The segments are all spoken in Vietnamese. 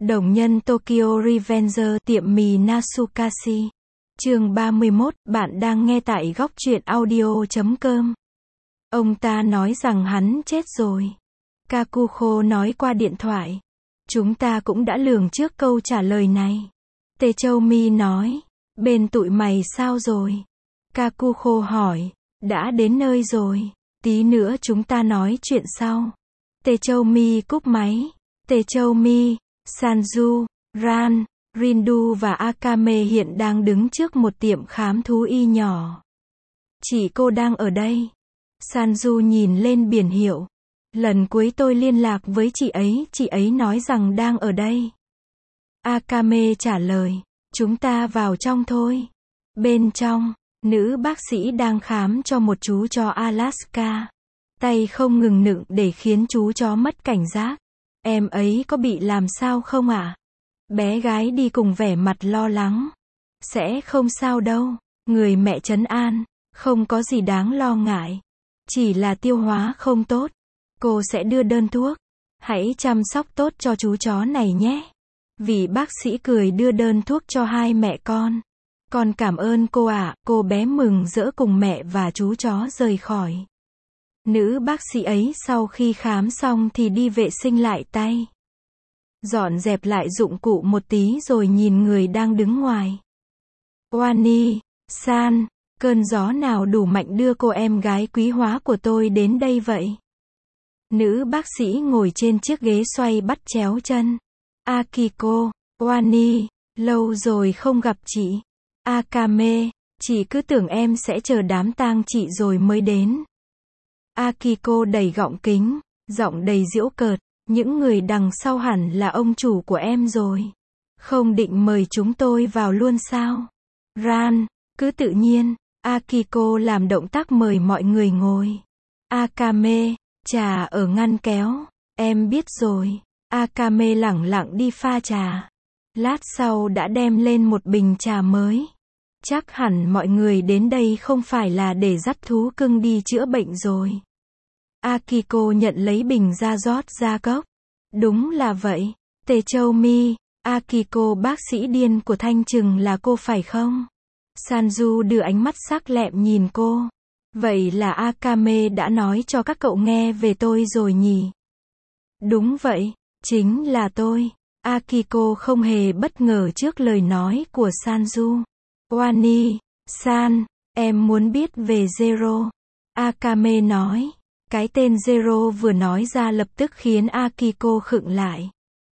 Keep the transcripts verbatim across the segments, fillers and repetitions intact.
Đồng nhân Tokyo Revenger tiệm mì Natsukashi. Chương ba mươi mốt, bạn đang nghe tại góc truyện audio chấm com. Ông ta nói rằng hắn chết rồi. Kakuho nói qua điện thoại. Chúng ta cũng đã lường trước câu trả lời này. Tê Châu Mi nói. Bên tụi mày sao rồi? Kakuho hỏi. Đã đến nơi rồi. Tí nữa chúng ta nói chuyện sau. Tê Châu Mi cúp máy. Tê Châu Mi, Sanju, Ran, Rindu và Akame hiện đang đứng trước một tiệm khám thú y nhỏ. Chị cô đang ở đây. Sanju nhìn lên biển hiệu. Lần cuối tôi liên lạc với chị ấy, chị ấy nói rằng đang ở đây. Akame trả lời. Chúng ta vào trong thôi. Bên trong, nữ bác sĩ đang khám cho một chú chó Alaska. Tay không ngừng nựng để khiến chú chó mất cảnh giác. Em ấy có bị làm sao không ạ? À? Bé gái đi cùng vẻ mặt lo lắng. Sẽ không sao đâu. Người mẹ trấn an. Không có gì đáng lo ngại. Chỉ là tiêu hóa không tốt. Cô sẽ đưa đơn thuốc. Hãy chăm sóc tốt cho chú chó này nhé. Vị bác sĩ cười đưa đơn thuốc cho hai mẹ con. Con cảm ơn cô ạ. À. Cô bé mừng rỡ cùng mẹ và chú chó rời khỏi. Nữ bác sĩ ấy sau khi khám xong thì đi vệ sinh lại tay. Dọn dẹp lại dụng cụ một tí rồi nhìn người đang đứng ngoài. Wani, San, cơn gió nào đủ mạnh đưa cô em gái quý hóa của tôi đến đây vậy? Nữ bác sĩ ngồi trên chiếc ghế xoay bắt chéo chân. Akiko, Wani, lâu rồi không gặp chị. Akame, chị cứ tưởng em sẽ chờ đám tang chị rồi mới đến. Akiko đẩy gọng kính, giọng đầy giễu cợt, những người đằng sau hẳn là ông chủ của em rồi. Không định mời chúng tôi vào luôn sao? Ran, cứ tự nhiên. Akiko làm động tác mời mọi người ngồi. Akame, trà ở ngăn kéo. Em biết rồi. Akame lẳng lặng đi pha trà. Lát sau đã đem lên một bình trà mới. Chắc hẳn mọi người đến đây không phải là để dắt thú cưng đi chữa bệnh rồi. Akiko nhận lấy bình ra rót ra cốc. Đúng là vậy. Tê Châu Mi, Akiko bác sĩ điên của Thanh Trừng là cô phải không? Sanju đưa ánh mắt sắc lẹm nhìn cô. Vậy là Akame đã nói cho các cậu nghe về tôi rồi nhỉ? Đúng vậy, chính là tôi. Akiko không hề bất ngờ trước lời nói của Sanju. Wani, San, em muốn biết về Zero. Akame nói. Cái tên Zero vừa nói ra lập tức khiến Akiko khựng lại.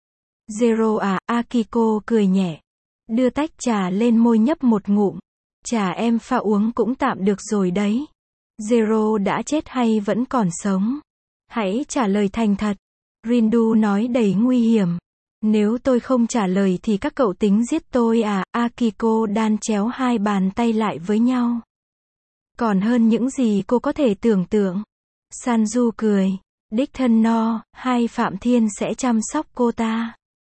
Zero à, Akiko cười nhẹ. Đưa tách trà lên môi nhấp một ngụm. Trà em pha uống cũng tạm được rồi đấy. Zero đã chết hay vẫn còn sống? Hãy trả lời thành thật. Rindu nói đầy nguy hiểm. Nếu tôi không trả lời thì các cậu tính giết tôi à? Akiko đan chéo hai bàn tay lại với nhau. Còn hơn những gì cô có thể tưởng tượng. Sanju cười. Đích thân no, hai Phạm Thiên sẽ chăm sóc cô ta.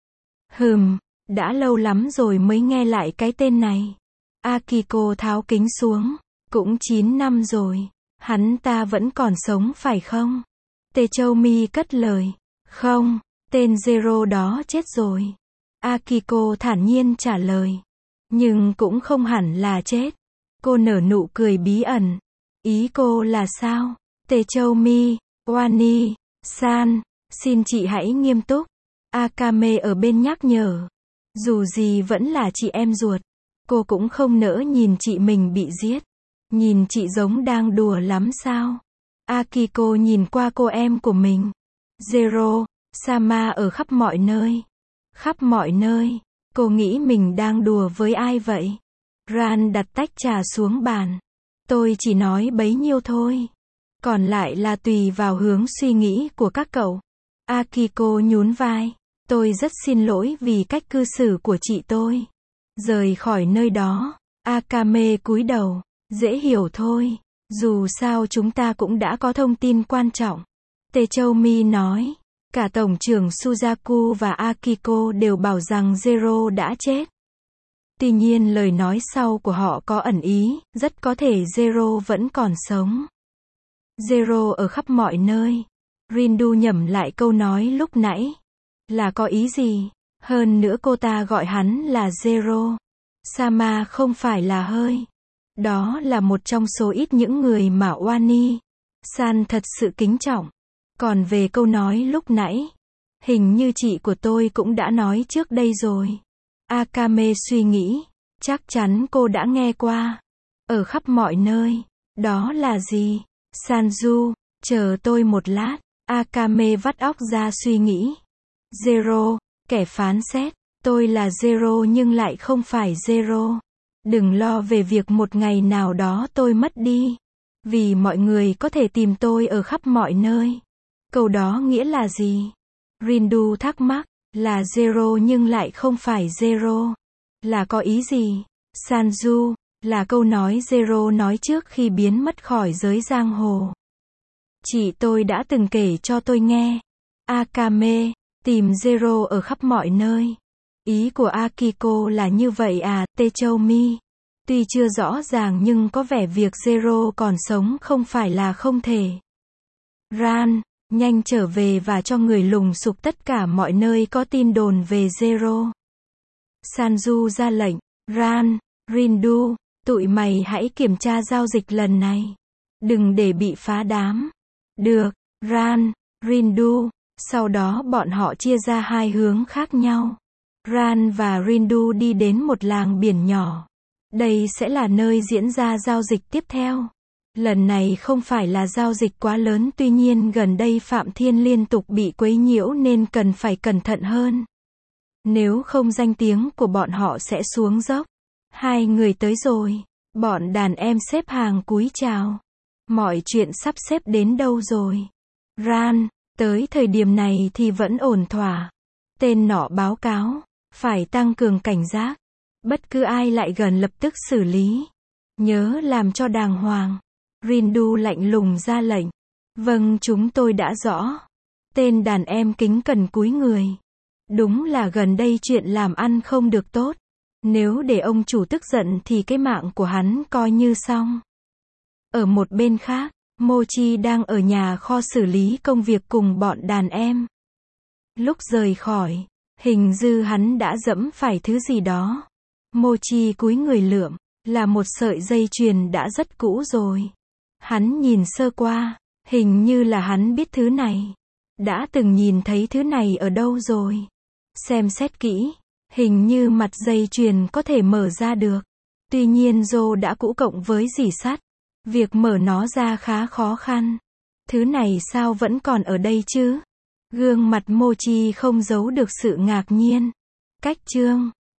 Hừm, đã lâu lắm rồi mới nghe lại cái tên này. Akiko tháo kính xuống. Cũng chín năm rồi. Hắn ta vẫn còn sống phải không? Tê Châu Mi cất lời. Không, tên Zero đó chết rồi. Akiko thản nhiên trả lời. Nhưng cũng không hẳn là chết. Cô nở nụ cười bí ẩn. Ý cô là sao? Tê Châu Mi, Wani, San, xin chị hãy nghiêm túc. Akame ở bên nhắc nhở. Dù gì vẫn là chị em ruột. Cô cũng không nỡ nhìn chị mình bị giết. Nhìn chị giống đang đùa lắm sao? Akiko nhìn qua cô em của mình. Zero, Sama ở khắp mọi nơi. Khắp mọi nơi. Cô nghĩ mình đang đùa với ai vậy? Ran đặt tách trà xuống bàn. Tôi chỉ nói bấy nhiêu thôi. Còn lại là tùy vào hướng suy nghĩ của các cậu. Akiko nhún vai. Tôi rất xin lỗi vì cách cư xử của chị tôi. Rời khỏi nơi đó. Akame cúi đầu. Dễ hiểu thôi. Dù sao chúng ta cũng đã có thông tin quan trọng. Tê Châu Mi nói. Cả Tổng trưởng Suzaku và Akiko đều bảo rằng Zero đã chết. Tuy nhiên lời nói sau của họ có ẩn ý, rất có thể Zero vẫn còn sống. Zero ở khắp mọi nơi. Rindu nhẩm lại câu nói lúc nãy. Là có ý gì? Hơn nữa cô ta gọi hắn là Zero. Sama không phải là hơi. Đó là một trong số ít những người mà Wani San thật sự kính trọng. Còn về câu nói lúc nãy, hình như chị của tôi cũng đã nói trước đây rồi. Akame suy nghĩ, chắc chắn cô đã nghe qua. Ở khắp mọi nơi. Đó là gì? Sanju, chờ tôi một lát. Akame vắt óc ra suy nghĩ. Zero, kẻ phán xét. Tôi là Zero nhưng lại không phải Zero. Đừng lo về việc một ngày nào đó tôi mất đi. Vì mọi người có thể tìm tôi ở khắp mọi nơi. Câu đó nghĩa là gì? Rindu thắc mắc, là Zero nhưng lại không phải Zero. Là có ý gì? Sanju, là câu nói Zero nói trước khi biến mất khỏi giới giang hồ. Chị tôi đã từng kể cho tôi nghe. Akame, tìm Zero ở khắp mọi nơi. Ý của Akiko là như vậy à, Techoumi. Tuy chưa rõ ràng nhưng có vẻ việc Zero còn sống không phải là không thể. Ran, nhanh trở về và cho người lùng sục tất cả mọi nơi có tin đồn về Zero. Sanju ra lệnh. Ran, Rindu, tụi mày hãy kiểm tra giao dịch lần này. Đừng để bị phá đám. Được, Ran, Rindu. Sau đó bọn họ chia ra hai hướng khác nhau. Ran và Rindu đi đến một làng biển nhỏ. Đây sẽ là nơi diễn ra giao dịch tiếp theo. Lần này không phải là giao dịch quá lớn, tuy nhiên gần đây Phạm Thiên liên tục bị quấy nhiễu nên cần phải cẩn thận hơn. Nếu không danh tiếng của bọn họ sẽ xuống dốc. Hai người tới rồi. Bọn đàn em xếp hàng cúi chào. Mọi chuyện sắp xếp đến đâu rồi? Ran, tới thời điểm này thì vẫn ổn thỏa. Tên nọ báo cáo. Phải tăng cường cảnh giác. Bất cứ ai lại gần lập tức xử lý. Nhớ làm cho đàng hoàng. Rindu lạnh lùng ra lệnh. Vâng, chúng tôi đã rõ. Tên đàn em kính cẩn cúi người. Đúng là gần đây chuyện làm ăn không được tốt. Nếu để ông chủ tức giận thì cái mạng của hắn coi như xong. Ở một bên khác, Mochi đang ở nhà kho xử lý công việc cùng bọn đàn em. Lúc rời khỏi, hình như hắn đã dẫm phải thứ gì đó. Mochi cúi người lượm, là một sợi dây chuyền đã rất cũ rồi. Hắn nhìn sơ qua, hình như là hắn biết thứ này. Đã từng nhìn thấy thứ này ở đâu rồi. Xem xét kỹ, hình như mặt dây chuyền có thể mở ra được. Tuy nhiên Joe đã cũ cộng với rỉ sắt. Việc mở nó ra khá khó khăn. Thứ này sao vẫn còn ở đây chứ? Gương mặt Mochi không giấu được sự ngạc nhiên. Cách chương